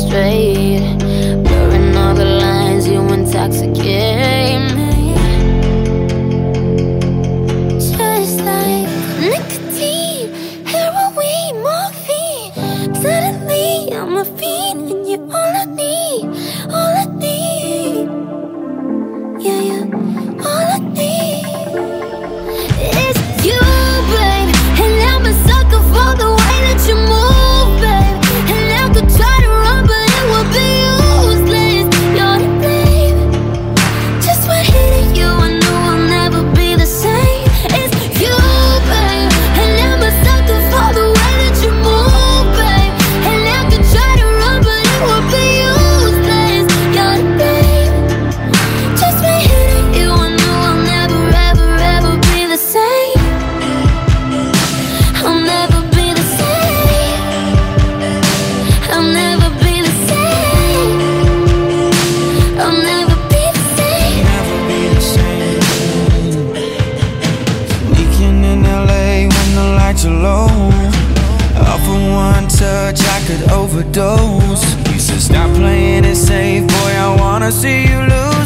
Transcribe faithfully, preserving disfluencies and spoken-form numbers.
straight. Blurring all the lines, you intoxicate me. Just like nicotine, heroin, morphine. Suddenly I'm a fiend and you're all I need, all I need. Yeah, yeah, all I need is you, babe. And I'm a sucker for the way that you move, babe. And I could try to run, but it would be useless. You're the blame. Just when hitting you, I knew I'll never be the same. It's you, babe. And I'm a sucker for the way that you move, babe. And I could try to run, but it would be useless. You're the blame. Just when hitting you, I knew I'll never, ever, ever be the same. I'll never be the same. I'll never be the same. I'll never be the same. Never be the same. Sneaking in L A when the lights are low. Off of one touch, I could overdose. You said stop playing it safe, boy, I wanna see you lose.